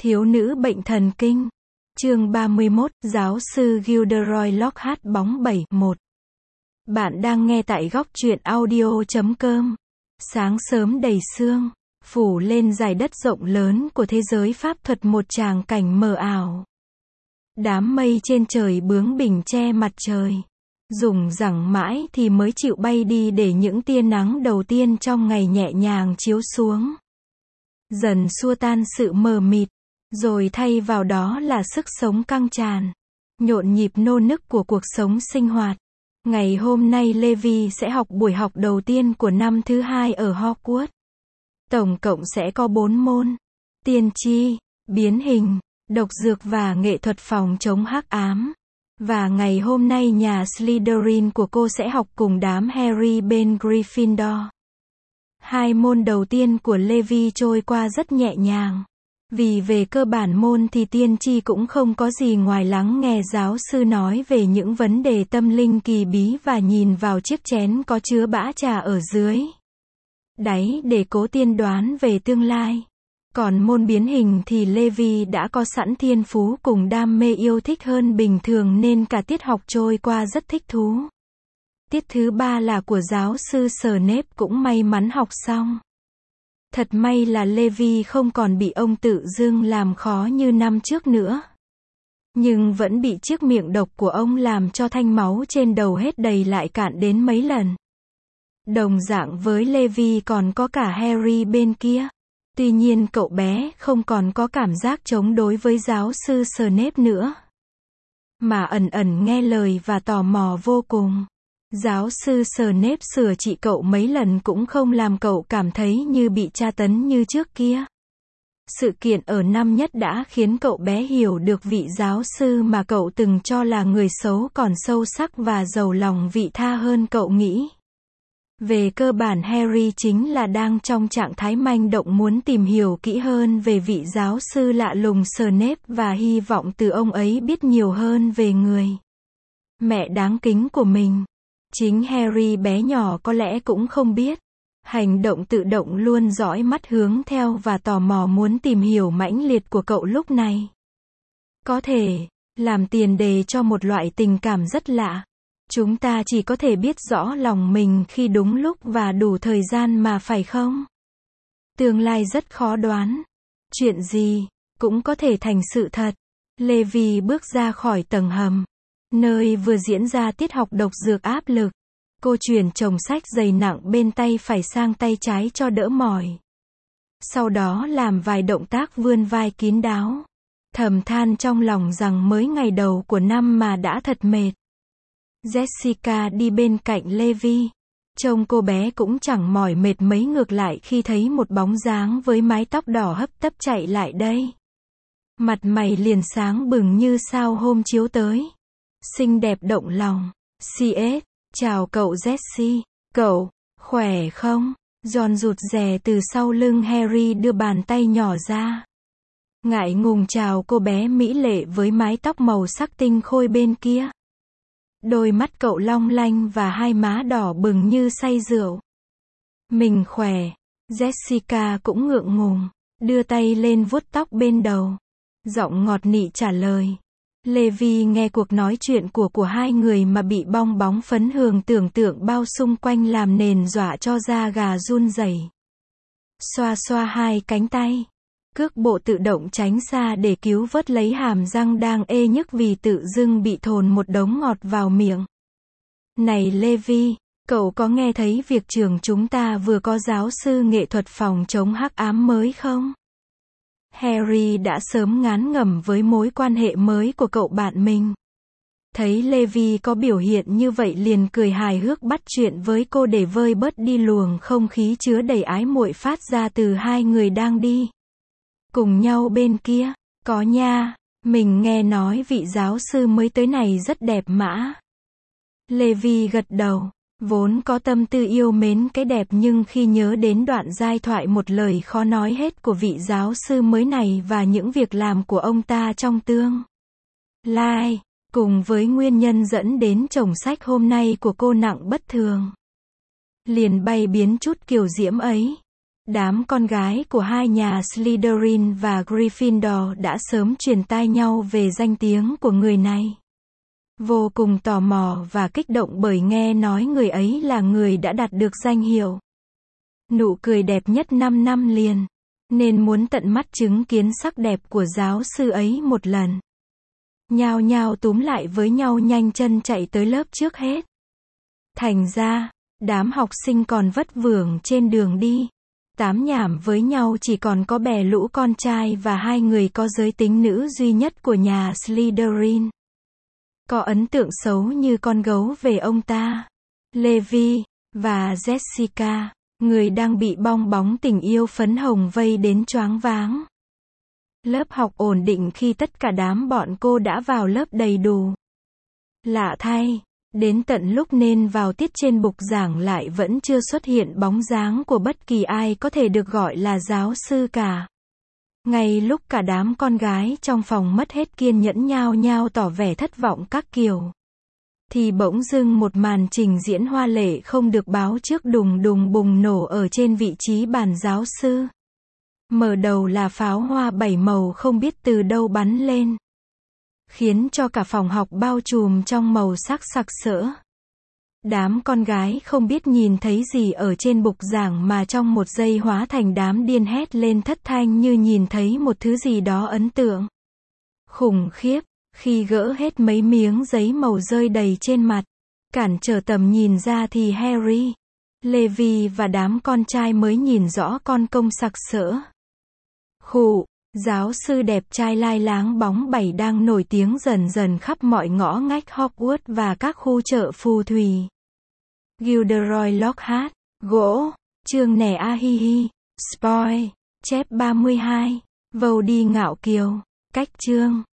Thiếu nữ bệnh thần kinh. Chương 31, giáo sư Gilderoy Lockhart bóng 7-1. Bạn đang nghe tại góc truyện audio.com. Sáng sớm đầy sương, phủ lên dải đất rộng lớn của thế giới pháp thuật một tràng cảnh mờ ảo. Đám mây trên trời bướng bỉnh che mặt trời. Rủng rẳng mãi thì mới chịu bay đi để những tia nắng đầu tiên trong ngày nhẹ nhàng chiếu xuống. Dần xua tan sự mờ mịt, rồi thay vào đó là sức sống căng tràn, nhộn nhịp nô nức của cuộc sống sinh hoạt. Ngày hôm nay Levi sẽ học buổi học đầu tiên của năm thứ 2 ở Hogwarts. Tổng cộng sẽ có 4 môn: tiên tri, biến hình, độc dược và nghệ thuật phòng chống hắc ám. Và ngày hôm nay nhà Slytherin của cô sẽ học cùng đám Harry bên Gryffindor. 2 môn đầu tiên của Levi trôi qua rất nhẹ nhàng. Vì về cơ bản môn thì tiên tri cũng không có gì ngoài lắng nghe giáo sư nói về những vấn đề tâm linh kỳ bí và nhìn vào chiếc chén có chứa bã trà ở dưới đáy để cố tiên đoán về tương lai. Còn môn biến hình thì Levi đã có sẵn thiên phú cùng đam mê yêu thích hơn bình thường nên cả tiết học trôi qua rất thích thú. Tiết thứ 3 là của giáo sư Snape cũng may mắn học xong. Thật may là Levi không còn bị ông tự dưng làm khó như năm trước nữa. Nhưng vẫn bị chiếc miệng độc của ông làm cho thanh máu trên đầu hết đầy lại cạn đến mấy lần. Đồng dạng với Levi còn có cả Harry bên kia. Tuy nhiên cậu bé không còn có cảm giác chống đối với giáo sư Snape nữa, mà ẩn ẩn nghe lời và tò mò vô cùng. Giáo sư Snape sửa trị cậu mấy lần cũng không làm cậu cảm thấy như bị tra tấn như trước kia. Sự kiện ở năm nhất đã khiến cậu bé hiểu được vị giáo sư mà cậu từng cho là người xấu còn sâu sắc và giàu lòng vị tha hơn cậu nghĩ. Về cơ bản Harry chính là đang trong trạng thái manh động muốn tìm hiểu kỹ hơn về vị giáo sư lạ lùng Snape và hy vọng từ ông ấy biết nhiều hơn về người mẹ đáng kính của mình. Chính Harry bé nhỏ có lẽ cũng không biết. Hành động tự động luôn dõi mắt hướng theo và tò mò muốn tìm hiểu mãnh liệt của cậu lúc này có thể làm tiền đề cho một loại tình cảm rất lạ. Chúng ta chỉ có thể biết rõ lòng mình khi đúng lúc và đủ thời gian mà, phải không? Tương lai rất khó đoán. Chuyện gì cũng có thể thành sự thật. Levi bước ra khỏi tầng hầm, nơi vừa diễn ra tiết học độc dược áp lực. Cô chuyển chồng sách dày nặng bên tay phải sang tay trái cho đỡ mỏi. Sau đó làm vài động tác vươn vai kín đáo. Thầm than trong lòng rằng mới ngày đầu của năm mà đã thật mệt. Jessica đi bên cạnh Levi. Trông cô bé cũng chẳng mỏi mệt mấy, ngược lại khi thấy một bóng dáng với mái tóc đỏ hấp tấp chạy lại đây. Mặt mày liền sáng bừng như sao hôm chiếu tới. Xinh đẹp động lòng. CS, chào cậu Jessie. Cậu, khỏe không? Ron rụt rè từ sau lưng Harry đưa bàn tay nhỏ ra. Ngại ngùng chào cô bé mỹ lệ với mái tóc màu sắc tinh khôi bên kia. Đôi mắt cậu long lanh và hai má đỏ bừng như say rượu. Mình khỏe. Jessica cũng ngượng ngùng, đưa tay lên vuốt tóc bên đầu. Giọng ngọt nị trả lời. Levi nghe cuộc nói chuyện của hai người mà bị bong bóng phấn hường tưởng tượng bao xung quanh làm nền dọa cho da gà run rẩy. Xoa xoa hai cánh tay. Cước bộ tự động tránh xa để cứu vớt lấy hàm răng đang ê nhức vì tự dưng bị thồn một đống ngọt vào miệng. Này Levi, cậu có nghe thấy việc trường chúng ta vừa có giáo sư nghệ thuật phòng chống hắc ám mới không? Harry đã sớm ngán ngẩm với mối quan hệ mới của cậu bạn mình. Thấy Levi có biểu hiện như vậy liền cười hài hước bắt chuyện với cô để vơi bớt đi luồng không khí chứa đầy ái muội phát ra từ hai người đang đi cùng nhau bên kia. Có nha, mình nghe nói vị giáo sư mới tới này rất đẹp mã. Levi gật đầu, vốn có tâm tư yêu mến cái đẹp nhưng khi nhớ đến đoạn giai thoại một lời khó nói hết của vị giáo sư mới này và những việc làm của ông ta trong tương lai, cùng với nguyên nhân dẫn đến chồng sách hôm nay của cô nặng bất thường, liền bay biến chút kiều diễm ấy. Đám con gái của hai nhà Slytherin và Gryffindor đã sớm truyền tai nhau về danh tiếng của người này. Vô cùng tò mò và kích động bởi nghe nói người ấy là người đã đạt được danh hiệu nụ cười đẹp nhất 5 năm liền, nên muốn tận mắt chứng kiến sắc đẹp của giáo sư ấy một lần. Nhao nhao túm lại với nhau nhanh chân chạy tới lớp trước hết. Thành ra, đám học sinh còn vất vưởng trên đường đi, tám nhảm với nhau chỉ còn có bè lũ con trai và hai người có giới tính nữ duy nhất của nhà Slytherin. Có ấn tượng xấu như con gấu về ông ta. Levi và Jessica, người đang bị bong bóng tình yêu phấn hồng vây đến choáng váng. Lớp học ổn định khi tất cả đám bọn cô đã vào lớp đầy đủ. Lạ thay, đến tận lúc nên vào tiết trên bục giảng lại vẫn chưa xuất hiện bóng dáng của bất kỳ ai có thể được gọi là giáo sư cả. Ngay lúc cả đám con gái trong phòng mất hết kiên nhẫn nhao nhao tỏ vẻ thất vọng các kiểu, thì bỗng dưng một màn trình diễn hoa lệ không được báo trước đùng đùng bùng nổ ở trên vị trí bàn giáo sư. Mở đầu là pháo hoa 7 màu không biết từ đâu bắn lên, khiến cho cả phòng học bao trùm trong màu sắc sặc sỡ. Đám con gái không biết nhìn thấy gì ở trên bục giảng mà trong một giây hóa thành đám điên hét lên thất thanh như nhìn thấy một thứ gì đó ấn tượng khủng khiếp. Khi gỡ hết mấy miếng giấy màu rơi đầy trên mặt, cản trở tầm nhìn ra thì Harry, Levi và đám con trai mới nhìn rõ con công sặc sỡ. Khụ, giáo sư đẹp trai lai láng bóng bẩy đang nổi tiếng dần dần khắp mọi ngõ ngách Hogwarts và các khu chợ phù thủy. Gilderoy Lockhart, gỗ, chương nẻ a hi hi, spoil, chép 32, vầu đi ngạo kiều, cách chương.